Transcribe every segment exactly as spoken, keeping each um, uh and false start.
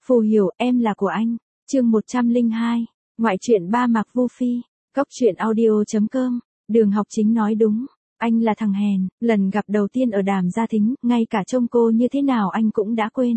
Phù hiểu, em là của anh. Chương một trăm lẻ hai. Ngoại truyện ba Mạc Vu Phi. Cốc truyện audio chấm com. Đường Học Chính nói đúng. Anh là thằng hèn, lần gặp đầu tiên ở Đàm Gia Thính, ngay cả trông cô như thế nào anh cũng đã quên.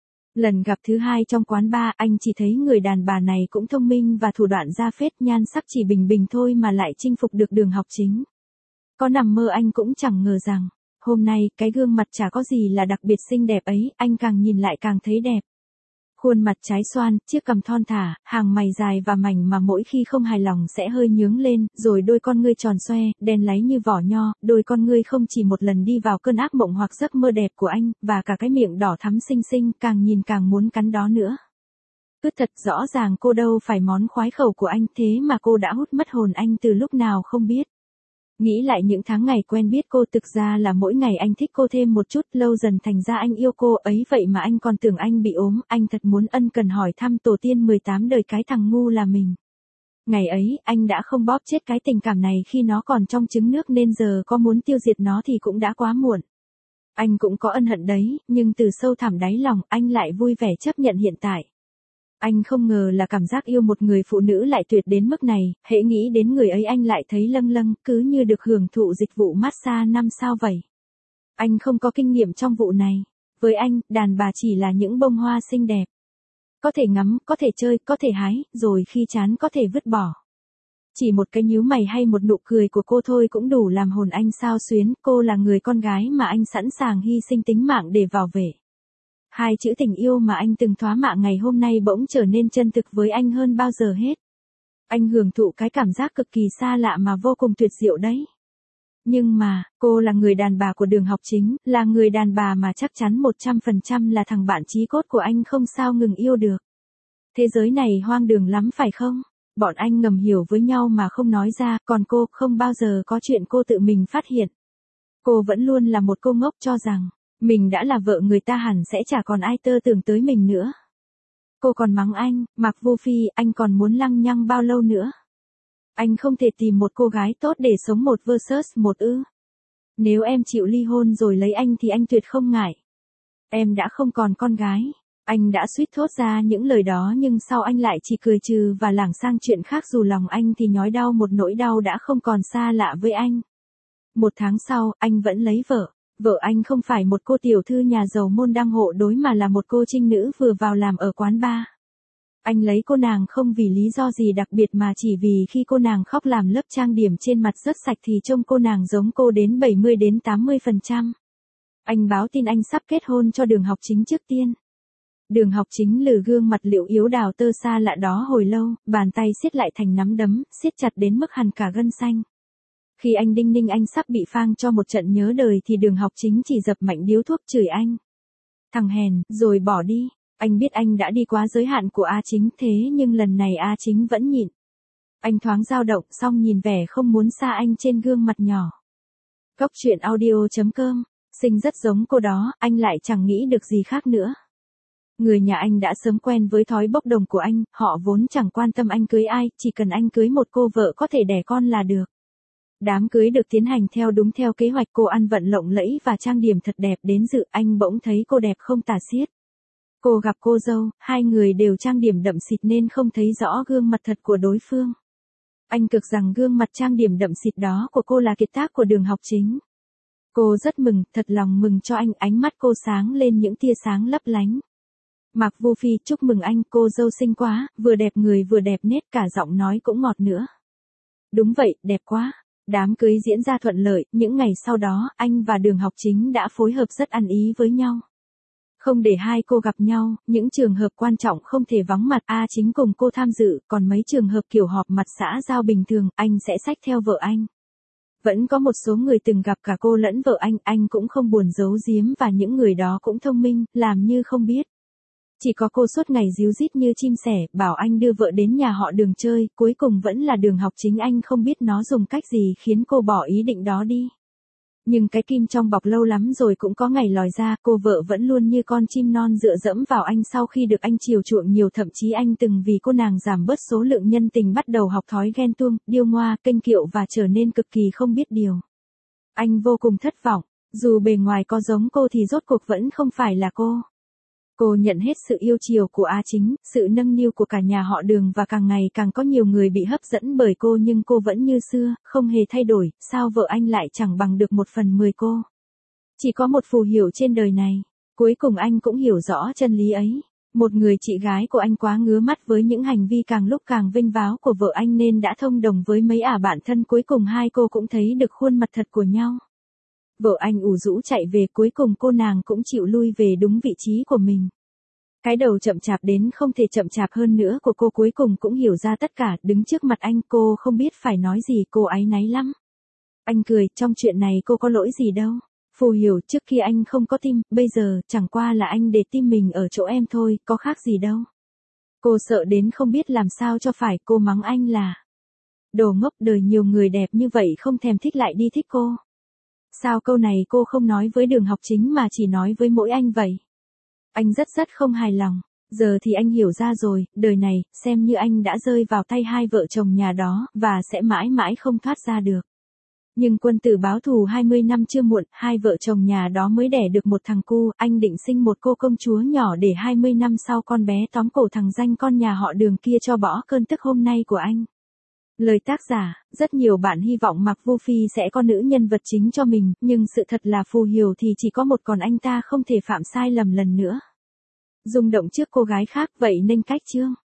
Lần gặp thứ hai trong quán bar, anh chỉ thấy người đàn bà này cũng thông minh và thủ đoạn ra phết, nhan sắc chỉ bình bình thôi mà lại chinh phục được Đường Học Chính. Có nằm mơ anh cũng chẳng ngờ rằng, hôm nay, cái gương mặt chả có gì là đặc biệt xinh đẹp ấy, anh càng nhìn lại càng thấy đẹp. Khuôn mặt trái xoan, chiếc cằm thon thả, hàng mày dài và mảnh mà mỗi khi không hài lòng sẽ hơi nhướng lên, rồi đôi con ngươi tròn xoe, đen láy như vỏ nho, đôi con ngươi không chỉ một lần đi vào cơn ác mộng hoặc giấc mơ đẹp của anh, và cả cái miệng đỏ thắm xinh xinh, càng nhìn càng muốn cắn đó nữa. Cứ thật rõ ràng cô đâu phải món khoái khẩu của anh, thế mà cô đã hút mất hồn anh từ lúc nào không biết. Nghĩ lại những tháng ngày quen biết cô, thực ra là mỗi ngày anh thích cô thêm một chút, lâu dần thành ra anh yêu cô ấy, vậy mà anh còn tưởng anh bị ốm, anh thật muốn ân cần hỏi thăm tổ tiên mười tám đời cái thằng ngu là mình. Ngày ấy, anh đã không bóp chết cái tình cảm này khi nó còn trong trứng nước, nên giờ có muốn tiêu diệt nó thì cũng đã quá muộn. Anh cũng có ân hận đấy, nhưng từ sâu thẳm đáy lòng, anh lại vui vẻ chấp nhận hiện tại. Anh không ngờ là cảm giác yêu một người phụ nữ lại tuyệt đến mức này, hễ nghĩ đến người ấy anh lại thấy lâng lâng, cứ như được hưởng thụ dịch vụ massage năm sao vậy. Anh không có kinh nghiệm trong vụ này. Với anh, đàn bà chỉ là những bông hoa xinh đẹp. Có thể ngắm, có thể chơi, có thể hái, rồi khi chán có thể vứt bỏ. Chỉ một cái nhíu mày hay một nụ cười của cô thôi cũng đủ làm hồn anh xao xuyến, cô là người con gái mà anh sẵn sàng hy sinh tính mạng để bảo vệ. Hai chữ tình yêu mà anh từng thoá mạ ngày hôm nay bỗng trở nên chân thực với anh hơn bao giờ hết. Anh hưởng thụ cái cảm giác cực kỳ xa lạ mà vô cùng tuyệt diệu đấy. Nhưng mà, cô là người đàn bà của Đường Học Chính, là người đàn bà mà chắc chắn một trăm phần trăm là thằng bạn chí cốt của anh không sao ngừng yêu được. Thế giới này hoang đường lắm phải không? Bọn anh ngầm hiểu với nhau mà không nói ra, còn cô không bao giờ có chuyện cô tự mình phát hiện. Cô vẫn luôn là một cô ngốc cho rằng, mình đã là vợ người ta hẳn sẽ chả còn ai tơ tưởng tới mình nữa. Cô còn mắng anh, Mạc Vu Phi, anh còn muốn lăng nhăng bao lâu nữa? Anh không thể tìm một cô gái tốt để sống một versus một ư? Nếu em chịu ly hôn rồi lấy anh thì anh tuyệt không ngại. Em đã không còn con gái. Anh đã suýt thốt ra những lời đó nhưng sau anh lại chỉ cười trừ và lảng sang chuyện khác, dù lòng anh thì nhói đau một nỗi đau đã không còn xa lạ với anh. Một tháng sau, anh vẫn lấy vợ. Vợ anh không phải một cô tiểu thư nhà giàu môn đăng hộ đối mà là một cô trinh nữ vừa vào làm ở quán bar. Anh lấy cô nàng không vì lý do gì đặc biệt mà chỉ vì khi cô nàng khóc làm lớp trang điểm trên mặt rất sạch thì trông cô nàng giống cô đến bảy mươi đến tám mươi phần trăm. Anh báo tin anh sắp kết hôn cho Đường Học Chính trước tiên. Đường Học Chính lừ gương mặt liệu yếu đào tơ xa lạ đó hồi lâu, bàn tay siết lại thành nắm đấm, siết chặt đến mức hằn cả gân xanh. Khi anh đinh ninh anh sắp bị phang cho một trận nhớ đời thì Đường Học Chính chỉ dập mạnh điếu thuốc chửi anh. Thằng hèn, rồi bỏ đi. Anh biết anh đã đi quá giới hạn của A Chính, thế nhưng lần này A Chính vẫn nhịn. Anh thoáng dao động, xong nhìn vẻ không muốn xa anh trên gương mặt nhỏ. Cốc truyện audio chấm com. Xinh rất giống cô đó, anh lại chẳng nghĩ được gì khác nữa. Người nhà anh đã sớm quen với thói bốc đồng của anh, họ vốn chẳng quan tâm anh cưới ai, chỉ cần anh cưới một cô vợ có thể đẻ con là được. Đám cưới được tiến hành theo đúng theo kế hoạch, cô ăn vận lộng lẫy và trang điểm thật đẹp đến dự, anh bỗng thấy cô đẹp không tả xiết. Cô gặp cô dâu, hai người đều trang điểm đậm xịt nên không thấy rõ gương mặt thật của đối phương. Anh cực rằng gương mặt trang điểm đậm xịt đó của cô là kiệt tác của Đường Học Chính. Cô rất mừng, thật lòng mừng cho anh, ánh mắt cô sáng lên những tia sáng lấp lánh. Mạc Vu Phi, chúc mừng anh, cô dâu xinh quá, vừa đẹp người vừa đẹp nết, cả giọng nói cũng ngọt nữa. Đúng vậy, đẹp quá. Đám cưới diễn ra thuận lợi, những ngày sau đó, anh và Đường Học Chính đã phối hợp rất ăn ý với nhau. Không để hai cô gặp nhau, những trường hợp quan trọng không thể vắng mặt, A Chính cùng cô tham dự, còn mấy trường hợp kiểu họp mặt xã giao bình thường, anh sẽ xách theo vợ anh. Vẫn có một số người từng gặp cả cô lẫn vợ anh, anh cũng không buồn giấu giếm và những người đó cũng thông minh, làm như không biết. Chỉ có cô suốt ngày díu dít như chim sẻ, bảo anh đưa vợ đến nhà họ Đường chơi, cuối cùng vẫn là Đường Học Chính, anh không biết nó dùng cách gì khiến cô bỏ ý định đó đi. Nhưng cái kim trong bọc lâu lắm rồi cũng có ngày lòi ra, cô vợ vẫn luôn như con chim non dựa dẫm vào anh sau khi được anh chiều chuộng nhiều, thậm chí anh từng vì cô nàng giảm bớt số lượng nhân tình bắt đầu học thói ghen tuông, điêu ngoa, kênh kiệu và trở nên cực kỳ không biết điều. Anh vô cùng thất vọng, dù bề ngoài có giống cô thì rốt cuộc vẫn không phải là cô. Cô nhận hết sự yêu chiều của A Chính, sự nâng niu của cả nhà họ Đường và càng ngày càng có nhiều người bị hấp dẫn bởi cô nhưng cô vẫn như xưa, không hề thay đổi, sao vợ anh lại chẳng bằng được một phần mười cô. Chỉ có một phù hiểu trên đời này. Cuối cùng anh cũng hiểu rõ chân lý ấy. Một người chị gái của anh quá ngứa mắt với những hành vi càng lúc càng vênh váo của vợ anh nên đã thông đồng với mấy ả bạn thân, cuối cùng hai cô cũng thấy được khuôn mặt thật của nhau. Vợ anh ủ rũ chạy về, cuối cùng cô nàng cũng chịu lui về đúng vị trí của mình. Cái đầu chậm chạp đến không thể chậm chạp hơn nữa của cô cuối cùng cũng hiểu ra tất cả, đứng trước mặt anh cô không biết phải nói gì, cô áy náy lắm. Anh cười, trong chuyện này cô có lỗi gì đâu. Phù hiểu, trước kia anh không có tim, bây giờ chẳng qua là anh để tim mình ở chỗ em thôi, có khác gì đâu. Cô sợ đến không biết làm sao cho phải, cô mắng anh là đồ ngốc, đời nhiều người đẹp như vậy không thèm thích lại đi thích cô. Sao câu này cô không nói với Đường Học Chính mà chỉ nói với mỗi anh vậy? Anh rất rất không hài lòng. Giờ thì anh hiểu ra rồi, đời này, xem như anh đã rơi vào tay hai vợ chồng nhà đó, và sẽ mãi mãi không thoát ra được. Nhưng quân tử báo thù hai mươi năm chưa muộn, hai vợ chồng nhà đó mới đẻ được một thằng cu, anh định sinh một cô công chúa nhỏ để hai mươi năm sau con bé tóm cổ thằng danh con nhà họ Đường kia cho bỏ cơn tức hôm nay của anh. Lời tác giả, rất nhiều bạn hy vọng Mạc Vô Phi sẽ có nữ nhân vật chính cho mình, nhưng sự thật là Phù Hiểu thì chỉ có một, còn anh ta không thể phạm sai lầm lần nữa. Rung động trước cô gái khác vậy nên cách chương.